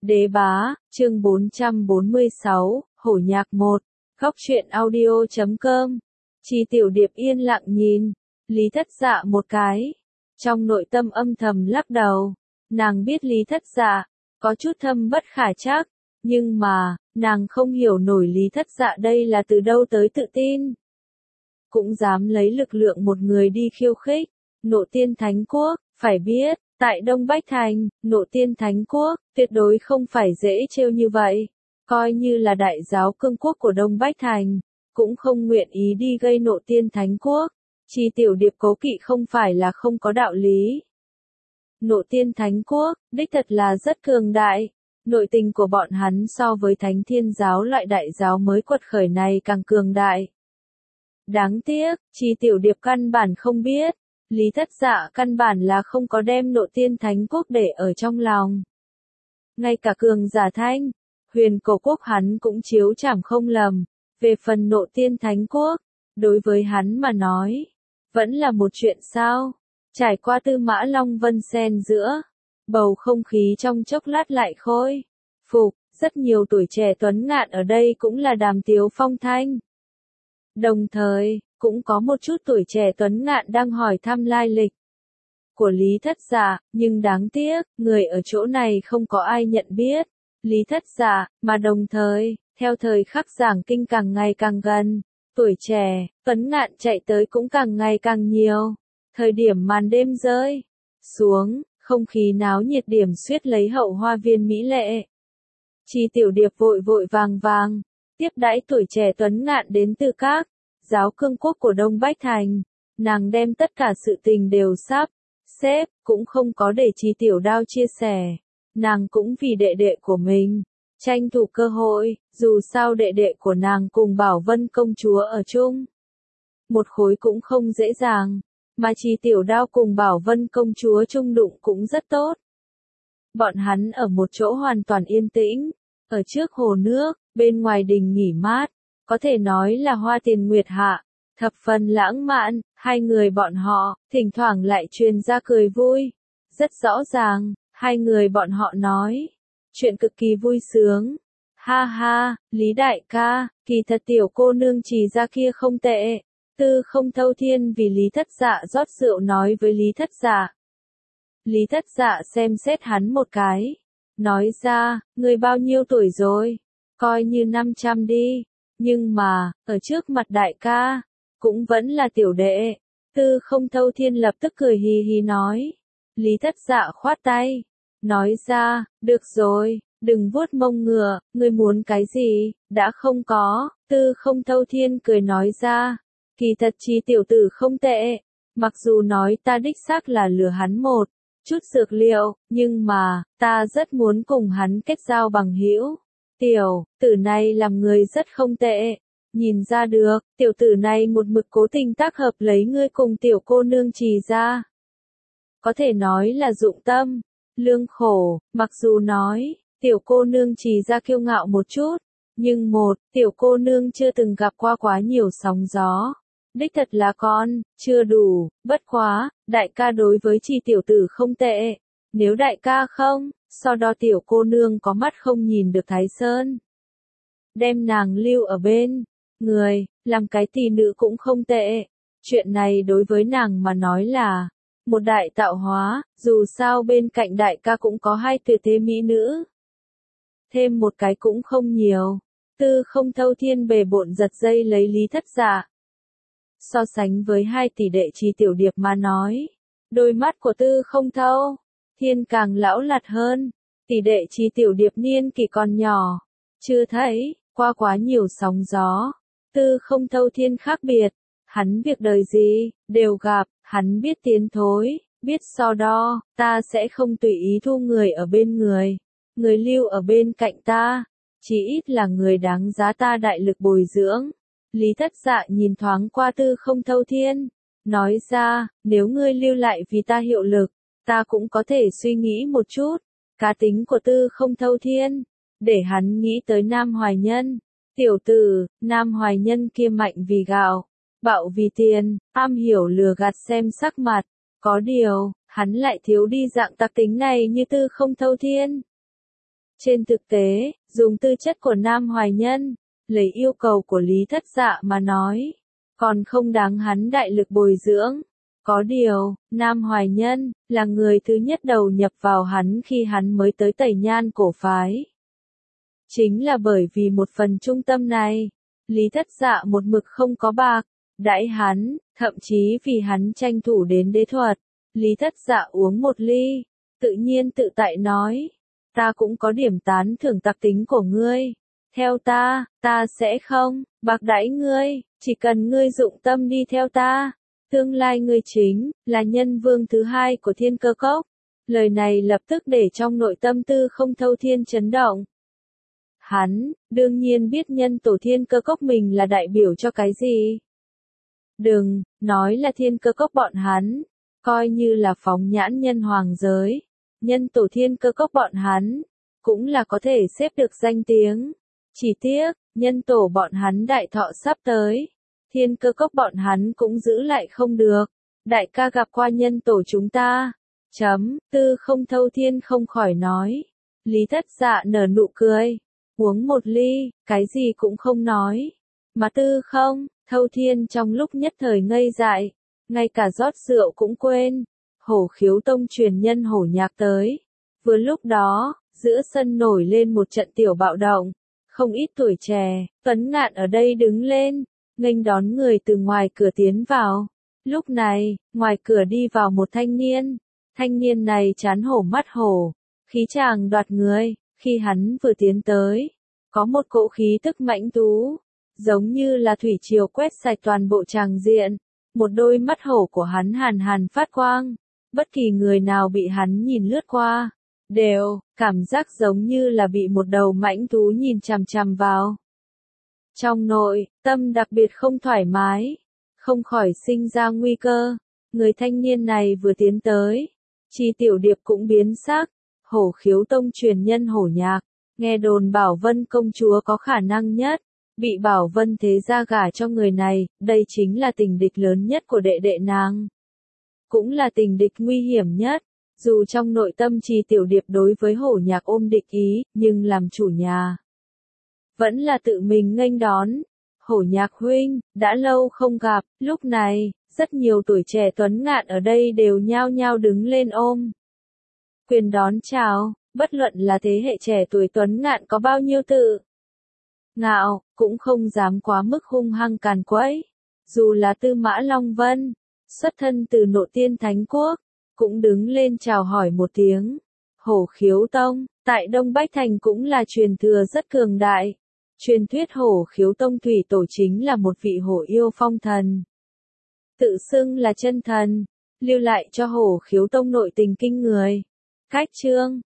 Đế bá, chương 446, Hổ nhạc 1, Góc truyện audio.com. Chi Tiểu Điệp yên lặng nhìn Lý Thất Dạ một cái, trong nội tâm âm thầm lắc đầu. Nàng biết Lý Thất Dạ có chút thâm bất khả trắc, nhưng mà nàng không hiểu nổi Lý Thất Dạ đây là từ đâu tới tự tin, cũng dám lấy lực lượng một người đi khiêu khích Nộ Tiên Thánh Quốc. Phải biết, tại Đông Bách Thành, Nộ Tiên Thánh Quốc tuyệt đối không phải dễ trêu như vậy. Coi như là đại giáo cương quốc của Đông Bách Thành, cũng không nguyện ý đi gây Nộ Tiên Thánh Quốc. Chi Tiểu Điệp cố kỵ không phải là không có đạo lý. Nộ Tiên Thánh Quốc, đích thật là rất cường đại. Nội tình của bọn hắn so với Thánh Thiên Giáo loại đại giáo mới quật khởi này càng cường đại. Đáng tiếc, Chi Tiểu Điệp căn bản không biết, Lý Thất Dạ căn bản là không có đem Nộ Tiên Thánh Quốc để ở trong lòng. Ngay cả cường giả Thanh, Huyền Cổ Quốc hắn cũng chiếu chảm không lầm. Về phần Nộ Tiên Thánh Quốc, đối với hắn mà nói, vẫn là một chuyện sao. Trải qua Tư Mã Long Vân xen giữa, bầu không khí trong chốc lát lại khôi phục. Rất nhiều tuổi trẻ tuấn ngạn ở đây cũng là đàm tiếu phong thanh. Đồng thời, cũng có một chút tuổi trẻ tuấn ngạn đang hỏi thăm lai lịch của Lý Thất Dạ, nhưng đáng tiếc, người ở chỗ này không có ai nhận biết Lý Thất Dạ, mà đồng thời, theo thời khắc giảng kinh càng ngày càng gần, tuổi trẻ, tuấn ngạn chạy tới cũng càng ngày càng nhiều. Thời điểm màn đêm rơi xuống, không khí náo nhiệt điểm xuyết lấy hậu hoa viên mỹ lệ. Chi Tiểu Điệp vội vội vàng vàng tiếp đãi tuổi trẻ tuấn ngạn đến từ các giáo cương quốc của Đông Bách Thành. Nàng đem tất cả sự tình đều sắp xếp, cũng không có để Chi Tiểu Đao chia sẻ. Nàng cũng vì đệ đệ của mình tranh thủ cơ hội, dù sao đệ đệ của nàng cùng Bảo Vân công chúa ở chung một khối cũng không dễ dàng, mà Chi Tiểu Đao cùng Bảo Vân công chúa chung đụng cũng rất tốt. Bọn hắn ở một chỗ hoàn toàn yên tĩnh, ở trước hồ nước, bên ngoài đình nghỉ mát, có thể nói là hoa tiền nguyệt hạ, thập phần lãng mạn. Hai người bọn họ thỉnh thoảng lại truyền ra cười vui. Rất rõ ràng, hai người bọn họ nói chuyện cực kỳ vui sướng. Ha ha, Lý đại ca, kỳ thật tiểu cô nương Chỉ ra kia không tệ. Tư Không Thâu Thiên vì Lý Thất Dạ rót rượu nói với Lý Thất Dạ. Lý Thất Dạ xem xét hắn một cái, nói ra, ngươi bao nhiêu tuổi rồi? Coi như 500 đi, nhưng mà, ở trước mặt đại ca, cũng vẫn là tiểu đệ. Tư Không Thâu Thiên lập tức cười hì hì nói. Lý Thất Dạ khoát tay, nói ra, được rồi, đừng vuốt mông ngựa, ngươi muốn cái gì, đã không có. Tư Không Thâu Thiên cười nói ra, kỳ thật Chi tiểu tử không tệ, mặc dù nói ta đích xác là lừa hắn một chút dược liệu, nhưng mà, ta rất muốn cùng hắn kết giao bằng hữu. Tiểu tử này làm người rất không tệ, nhìn ra được, tiểu tử này một mực cố tình tác hợp lấy ngươi cùng tiểu cô nương Trì ra. Có thể nói là dụng tâm, lương khổ, mặc dù nói, tiểu cô nương Trì ra kiêu ngạo một chút, nhưng tiểu cô nương chưa từng gặp qua quá nhiều sóng gió. Đích thật là con, chưa đủ, bất quá, đại ca đối với Chi tiểu tử không tệ. Nếu đại ca không, sau đó tiểu cô nương có mắt không nhìn được Thái Sơn. Đem nàng lưu ở bên người, làm cái tỷ nữ cũng không tệ. Chuyện này đối với nàng mà nói là một đại tạo hóa, dù sao bên cạnh đại ca cũng có hai tuyệt thế mỹ nữ. Thêm một cái cũng không nhiều. Tư Không Thâu Thiên bề bộn giật dây lấy Lý Thất Dạ. So sánh với hai tỷ đệ Chi Tiểu Điệp mà nói, đôi mắt của Tư Không Thâu Thiên càng lão lạt hơn. Tỷ đệ Chi Tiểu Điệp niên kỷ còn nhỏ, chưa thấy qua quá nhiều sóng gió. Tư Không Thâu Thiên khác biệt, hắn việc đời gì đều gặp, hắn biết tiến thối, biết so đo. Ta sẽ không tùy ý thu người ở bên người, người lưu ở bên cạnh ta, chỉ ít là người đáng giá ta đại lực bồi dưỡng. Lý Thất Dạ nhìn thoáng qua Tư Không Thâu Thiên, nói ra, nếu ngươi lưu lại vì ta hiệu lực, ta cũng có thể suy nghĩ một chút. Cá tính của Tư Không Thâu Thiên, để hắn nghĩ tới Nam Hoài Nhân. Tiểu tử, Nam Hoài Nhân kia mạnh vì gạo, bạo vì tiền, am hiểu lừa gạt xem sắc mặt. Có điều, hắn lại thiếu đi dạng tặc tính này như Tư Không Thâu Thiên. Trên thực tế, dùng tư chất của Nam Hoài Nhân, lấy yêu cầu của Lý Thất Dạ mà nói, còn không đáng hắn đại lực bồi dưỡng. Có điều, Nam Hoài Nhân, là người thứ nhất đầu nhập vào hắn khi hắn mới tới Tẩy Nhan cổ phái. Chính là bởi vì một phần trung tâm này, Lý Thất Dạ một mực không có bạc, đãi hắn, thậm chí vì hắn tranh thủ đến đế thuật. Lý Thất Dạ uống một ly, tự nhiên tự tại nói, ta cũng có điểm tán thưởng đặc tính của ngươi. Theo ta sẽ không bạc đãi ngươi, chỉ cần ngươi dụng tâm đi theo ta. Tương lai ngươi chính là nhân vương thứ hai của Thiên Cơ Cốc. Lời này lập tức để trong nội tâm Tư Không Thâu Thiên chấn động. Hắn, đương nhiên biết nhân tổ Thiên Cơ Cốc mình là đại biểu cho cái gì. Đừng, nói là Thiên Cơ Cốc bọn hắn, coi như là phóng nhãn nhân hoàng giới. Nhân tổ Thiên Cơ Cốc bọn hắn, cũng là có thể xếp được danh tiếng. Chỉ tiếc, nhân tổ bọn hắn đại thọ sắp tới. Thiên Cơ Cốc bọn hắn cũng giữ lại không được. Đại ca gặp qua nhân tổ chúng ta. Tư Không Thâu Thiên không khỏi nói. Lý Thất Dạ nở nụ cười. Uống một ly, cái gì cũng không nói. Mà Tư Không Thâu Thiên trong lúc nhất thời ngây dại. Ngay cả rót rượu cũng quên. Hổ Khiếu Tông truyền nhân Hổ Nhạc tới. Vừa lúc đó, giữa sân nổi lên một trận tiểu bạo động. Không ít tuổi trẻ, Tuấn Ngạn ở đây đứng lên, nghênh đón người từ ngoài cửa tiến vào. Lúc này, ngoài cửa đi vào một thanh niên. Thanh niên này trán hổ mắt hổ, khí chàng đoạt người. Khi hắn vừa tiến tới, có một cỗ khí tức mãnh tú, giống như là thủy triều quét sạch toàn bộ tràng diện. Một đôi mắt hổ của hắn hàn hàn phát quang. Bất kỳ người nào bị hắn nhìn lướt qua, đều cảm giác giống như là bị một đầu mãnh thú nhìn chằm chằm vào. Trong nội tâm đặc biệt không thoải mái, không khỏi sinh ra nguy cơ. Người thanh niên này vừa tiến tới, Chi Tiểu Điệp cũng biến sắc. Hổ Khiếu Tông truyền nhân Hổ Nhạc, nghe đồn Bảo Vân công chúa có khả năng nhất bị Bảo Vân thế gia gả cho người này, đây chính là tình địch lớn nhất của đệ đệ nàng, cũng là tình địch nguy hiểm nhất. Dù trong nội tâm Chi Tiểu Điệp đối với Hổ Nhạc ôm địch ý, nhưng làm chủ nhà, vẫn là tự mình nghênh đón. Hổ Nhạc huynh, đã lâu không gặp. Lúc này, rất nhiều tuổi trẻ Tuấn Ngạn ở đây đều nhao nhao đứng lên ôm quyền đón chào. Bất luận là thế hệ trẻ tuổi Tuấn Ngạn có bao nhiêu tự ngạo, cũng không dám quá mức hung hăng càn quấy. Dù là Tư Mã Long Vân, xuất thân từ Nội Tiên Thánh Quốc, cũng đứng lên chào hỏi một tiếng. Hổ Khiếu Tông, tại Đông Bách Thành cũng là truyền thừa rất cường đại. Truyền thuyết Hổ Khiếu Tông thủy tổ chính là một vị hổ yêu phong thần. Tự xưng là chân thần, lưu lại cho Hổ Khiếu Tông nội tình kinh người. Cách chương